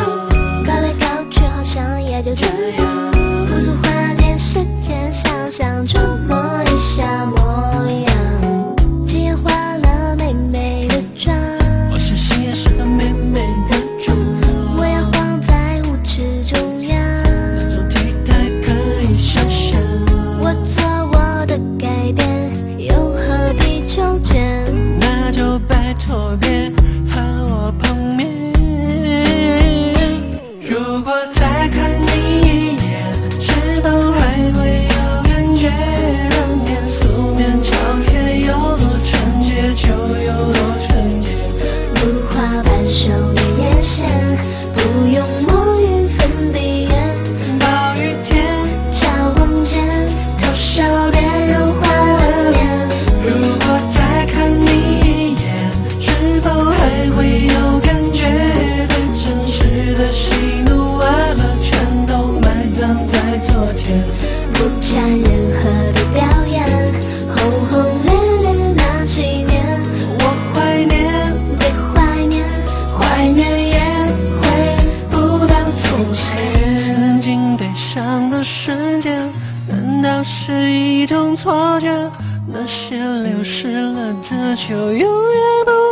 搞来搞去好像也就这样，不如花点时间想想琢磨一下模样。今夜化了美美的妆， 我相信也是个美美的妆， 我要晃在舞池中央， 那种体态可以想象。 我做我的改变，又何必纠结？ 那就拜托别和我碰面。如果再看你一眼，是否还会有感觉？当年素面朝天有多纯洁，就有多纯洁。 如花般秀眉眼线，不用抹匀粉底液。 暴雨天， 交往间，偷笑别融化了脸。 如果再看你一眼，是否还会有感觉？最真实的喜怒哀乐，全都埋葬在昨天。 不沾任何的表演，轰轰烈烈那几年， 我怀念， 别怀念，怀念也回不到从前。 曾经悲伤的瞬间，难道是一种错觉？那些流失了的就永远不